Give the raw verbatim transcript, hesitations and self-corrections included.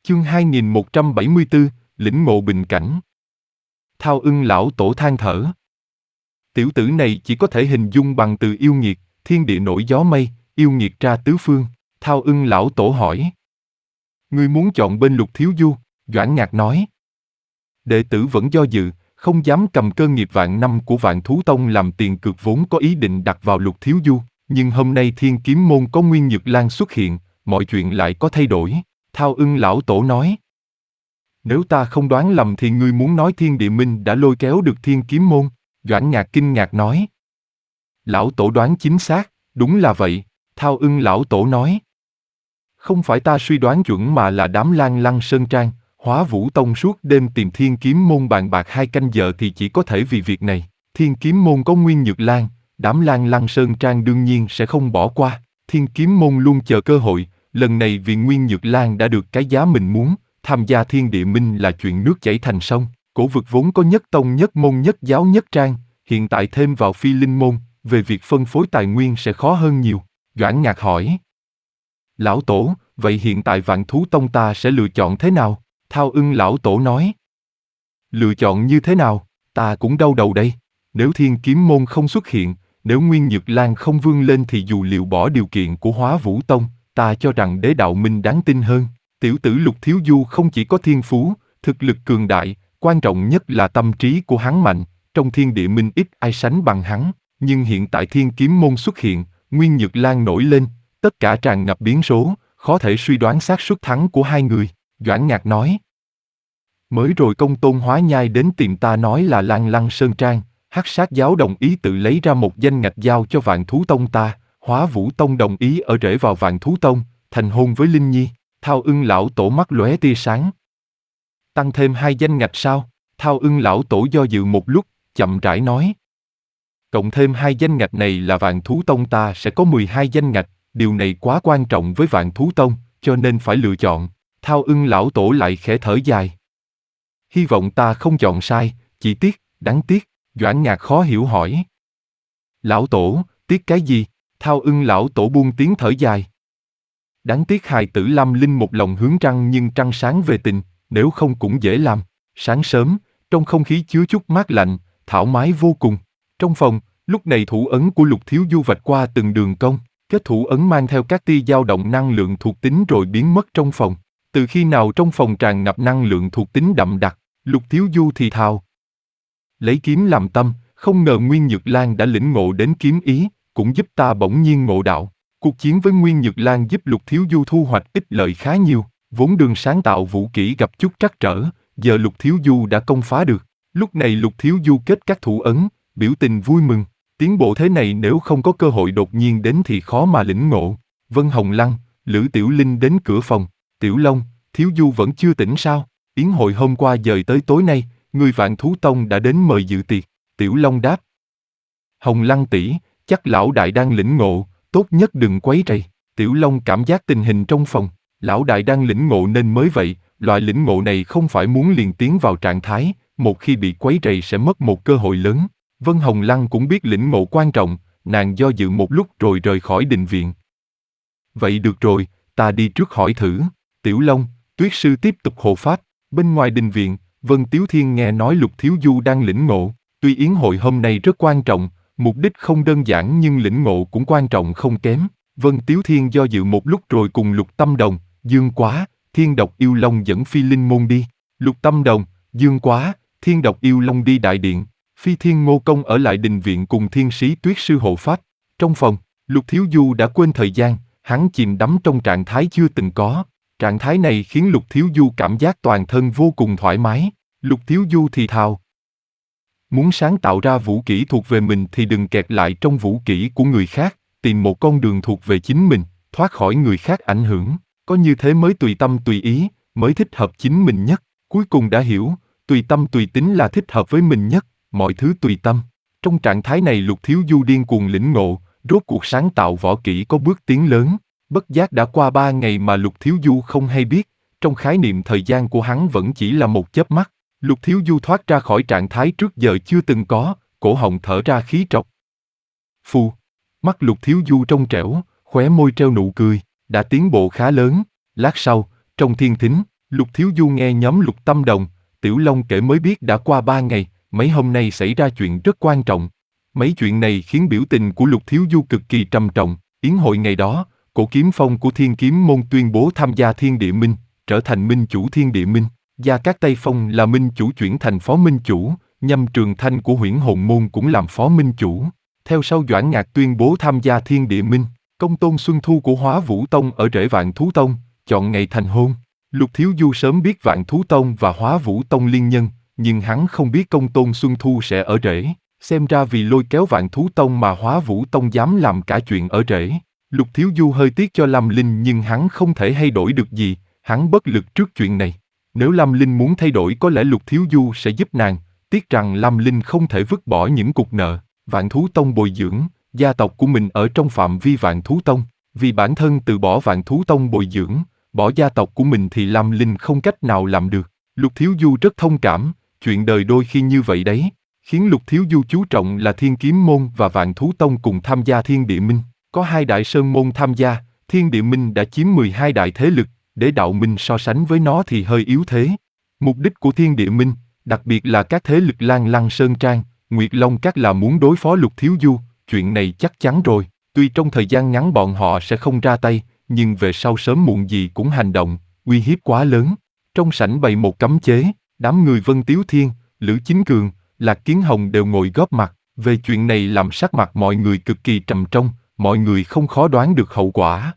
Chương hai nghìn một trăm bảy mươi tư, lĩnh ngộ bình cảnh. Thao Ưng lão tổ than thở. Tiểu tử này chỉ có thể hình dung bằng từ yêu nghiệt, thiên địa nổi gió mây, yêu nghiệt ra tứ phương. Thao Ưng lão tổ hỏi. Ngươi muốn chọn bên Lục Thiếu Du? Doãn Ngạc nói. Đệ tử vẫn do dự, không dám cầm cơ nghiệp vạn năm của Vạn Thú Tông làm tiền cược, vốn có ý định đặt vào Lục Thiếu Du, nhưng hôm nay Thiên Kiếm Môn có Nguyên Nhược Lan xuất hiện, mọi chuyện lại có thay đổi. Thao Ưng lão tổ nói. Nếu ta không đoán lầm thì ngươi muốn nói Thiên Địa Minh đã lôi kéo được Thiên Kiếm Môn? Doãn Ngạc kinh ngạc nói. Lão tổ đoán chính xác, đúng là vậy. Thao Ưng lão tổ nói. Không phải ta suy đoán chuẩn mà là đám Lan Lăng Sơn Trang, Hóa Vũ Tông suốt đêm tìm Thiên Kiếm Môn bàn bạc hai canh giờ thì chỉ có thể vì việc này. Thiên Kiếm Môn có Nguyên Nhược Lan, đám Lan Lăng Sơn Trang đương nhiên sẽ không bỏ qua. Thiên Kiếm Môn luôn chờ cơ hội, lần này vì Nguyên Nhược Lan đã được cái giá mình muốn. Tham gia Thiên Địa Minh là chuyện nước chảy thành sông. Cổ vực vốn có nhất tông nhất môn nhất giáo nhất trang, hiện tại thêm vào Phi Linh Môn, về việc phân phối tài nguyên sẽ khó hơn nhiều. Doãn Ngạc hỏi. Lão tổ, vậy hiện tại Vạn Thú Tông ta sẽ lựa chọn thế nào? Thao Ưng lão tổ nói. Lựa chọn như thế nào? Ta cũng đau đầu đây. Nếu Thiên Kiếm Môn không xuất hiện, nếu Nguyên Nhược Lan không vươn lên thì dù liệu bỏ điều kiện của Hóa Vũ Tông, ta cho rằng Đế Đạo Minh đáng tin hơn. Tiểu tử Lục Thiếu Du không chỉ có thiên phú, thực lực cường đại, quan trọng nhất là tâm trí của hắn mạnh, trong Thiên Địa Minh ít ai sánh bằng hắn, nhưng hiện tại Thiên Kiếm Môn xuất hiện, Nguyên Nhược Lan nổi lên, tất cả tràn ngập biến số, khó thể suy đoán xác suất thắng của hai người. Doãn Ngạc nói. Mới rồi Công Tôn Hóa Nhai đến tìm ta nói là Lan Lăng Sơn Trang, Hắc Sát Giáo đồng ý tự lấy ra một danh ngạch giao cho Vạn Thú Tông ta, Hóa Vũ Tông đồng ý ở rễ vào Vạn Thú Tông, thành hôn với Linh Nhi. Thao Ưng lão tổ mắt lóe tia sáng. Tăng thêm hai danh ngạch sao? Thao Ưng lão tổ do dự một lúc, chậm rãi nói. Cộng thêm hai danh ngạch này là Vạn Thú Tông ta sẽ có mười hai danh ngạch, điều này quá quan trọng với Vạn Thú Tông, cho nên phải lựa chọn. Thao Ưng lão tổ lại khẽ thở dài. Hy vọng ta không chọn sai, chỉ tiếc, đáng tiếc. Doãn Ngạc khó hiểu hỏi. Lão tổ, tiếc cái gì? Thao Ưng lão tổ buông tiếng thở dài. Đáng tiếc hài tử Lam Linh một lòng hướng trăng nhưng trăng sáng về tình, nếu không cũng dễ làm. Sáng sớm, trong không khí chứa chút mát lạnh, thoải mái vô cùng. Trong phòng, lúc này thủ ấn của Lục Thiếu Du vạch qua từng đường cong, kết thủ ấn mang theo các tia dao động năng lượng thuộc tính rồi biến mất trong phòng. Từ khi nào trong phòng tràn ngập năng lượng thuộc tính đậm đặc, Lục Thiếu Du thì thào. Lấy kiếm làm tâm, không ngờ Nguyên Nhược Lan đã lĩnh ngộ đến kiếm ý, cũng giúp ta bỗng nhiên ngộ đạo. Cuộc chiến với Nguyên Nhược Lan giúp Lục Thiếu Du thu hoạch ích lợi khá nhiều, vốn đường sáng tạo vũ kỹ gặp chút trắc trở, giờ Lục Thiếu Du đã công phá được. Lúc này Lục Thiếu Du kết các thủ ấn, biểu tình vui mừng, tiến bộ thế này nếu không có cơ hội đột nhiên đến thì khó mà lĩnh ngộ. Vân Hồng Lăng, Lữ Tiểu Linh đến cửa phòng. Tiểu Long, Thiếu Du vẫn chưa tỉnh sao? Yến hội hôm qua dời tới tối nay, người Vạn Thú Tông đã đến mời dự tiệc. Tiểu Long đáp. Hồng Lăng tỷ, chắc lão đại đang lĩnh ngộ, tốt nhất đừng quấy rầy. Tiểu Long cảm giác tình hình trong phòng, lão đại đang lĩnh ngộ nên mới vậy, loại lĩnh ngộ này không phải muốn liền tiến vào trạng thái, một khi bị quấy rầy sẽ mất một cơ hội lớn. Vân Hồng Lăng cũng biết lĩnh ngộ quan trọng, nàng do dự một lúc rồi rời khỏi đình viện. Vậy được rồi, ta đi trước hỏi thử. Tiểu Long, Tuyết sư tiếp tục hộ pháp. Bên ngoài đình viện, Vân Tiếu Thiên nghe nói Lục Thiếu Du đang lĩnh ngộ. Tuy yến hội hôm nay rất quan trọng, mục đích không đơn giản nhưng lĩnh ngộ cũng quan trọng không kém. Vân Tiếu Thiên do dự một lúc rồi cùng Lục Tâm Đồng, Dương Quá, Thiên Độc Yêu Long dẫn Phi Linh Môn đi. Lục Tâm Đồng, Dương Quá, Thiên Độc Yêu Long đi đại điện. Phi Thiên Ngô Công ở lại đình viện cùng Thiên Sĩ Tuyết sư hộ pháp. Trong phòng, Lục Thiếu Du đã quên thời gian, hắn chìm đắm trong trạng thái chưa từng có. Trạng thái này khiến Lục Thiếu Du cảm giác toàn thân vô cùng thoải mái. Lục Thiếu Du thì thào. Muốn sáng tạo ra vũ kỹ thuộc về mình thì đừng kẹt lại trong vũ kỹ của người khác, tìm một con đường thuộc về chính mình, thoát khỏi người khác ảnh hưởng. Có như thế mới tùy tâm tùy ý, mới thích hợp chính mình nhất. Cuối cùng đã hiểu, tùy tâm tùy tính là thích hợp với mình nhất, mọi thứ tùy tâm. Trong trạng thái này Lục Thiếu Du điên cuồng lĩnh ngộ, rốt cuộc sáng tạo võ kỹ có bước tiến lớn. Bất giác đã qua ba ngày mà Lục Thiếu Du không hay biết, trong khái niệm thời gian của hắn vẫn chỉ là một chớp mắt. Lục Thiếu Du thoát ra khỏi trạng thái trước giờ chưa từng có, cổ họng thở ra khí trọc. Phù, mắt Lục Thiếu Du trong trẻo, khóe môi treo nụ cười, đã tiến bộ khá lớn. Lát sau, trong thiên thính, Lục Thiếu Du nghe nhóm Lục Tâm Đồng, Tiểu Long kể mới biết đã qua ba ngày, mấy hôm nay xảy ra chuyện rất quan trọng. Mấy chuyện này khiến biểu tình của Lục Thiếu Du cực kỳ trầm trọng. Yến hội ngày đó, Cổ Kiếm Phong của Thiên Kiếm Môn tuyên bố tham gia Thiên Địa Minh, trở thành minh chủ Thiên Địa Minh. Gia Cát Tây Phong là minh chủ chuyển thành phó minh chủ, Nhâm Trường Thanh của Huyễn Hồn Môn cũng làm phó minh chủ. Theo sau Doãn Ngạc tuyên bố tham gia Thiên Địa Minh, Công Tôn Xuân Thu của Hóa Vũ Tông ở rễ Vạn Thú Tông, chọn ngày thành hôn. Lục Thiếu Du sớm biết Vạn Thú Tông và Hóa Vũ Tông liên nhân, nhưng hắn không biết Công Tôn Xuân Thu sẽ ở rễ. Xem ra vì lôi kéo Vạn Thú Tông mà Hóa Vũ Tông dám làm cả chuyện ở rễ. Lục Thiếu Du hơi tiếc cho Lâm Linh nhưng hắn không thể thay đổi được gì, hắn bất lực trước chuyện này. Nếu Lâm Linh muốn thay đổi có lẽ Lục Thiếu Du sẽ giúp nàng, tiếc rằng Lâm Linh không thể vứt bỏ những cục nợ. Vạn Thú Tông bồi dưỡng, gia tộc của mình ở trong phạm vi Vạn Thú Tông, vì bản thân từ bỏ Vạn Thú Tông bồi dưỡng, bỏ gia tộc của mình thì Lâm Linh không cách nào làm được. Lục Thiếu Du rất thông cảm, chuyện đời đôi khi như vậy đấy. Khiến Lục Thiếu Du chú trọng là Thiên Kiếm Môn và Vạn Thú Tông cùng tham gia Thiên Địa Minh. Có hai đại sơn môn tham gia, Thiên Địa Minh đã chiếm mười hai đại thế lực, để đạo minh so sánh với nó thì hơi yếu thế. Mục đích của Thiên Địa Minh, đặc biệt là các thế lực Lan Lăng Sơn Trang, Nguyệt Long Các là muốn đối phó Lục Thiếu Du, chuyện này chắc chắn rồi. Tuy trong thời gian ngắn bọn họ sẽ không ra tay, nhưng về sau sớm muộn gì cũng hành động, uy hiếp quá lớn. Trong sảnh bày một cấm chế, đám người Vân Tiếu Thiên, Lữ Chính Cường, Lạc Kiến Hồng đều ngồi góp mặt. Về chuyện này làm sắc mặt mọi người cực kỳ trầm trọng, mọi người không khó đoán được hậu quả.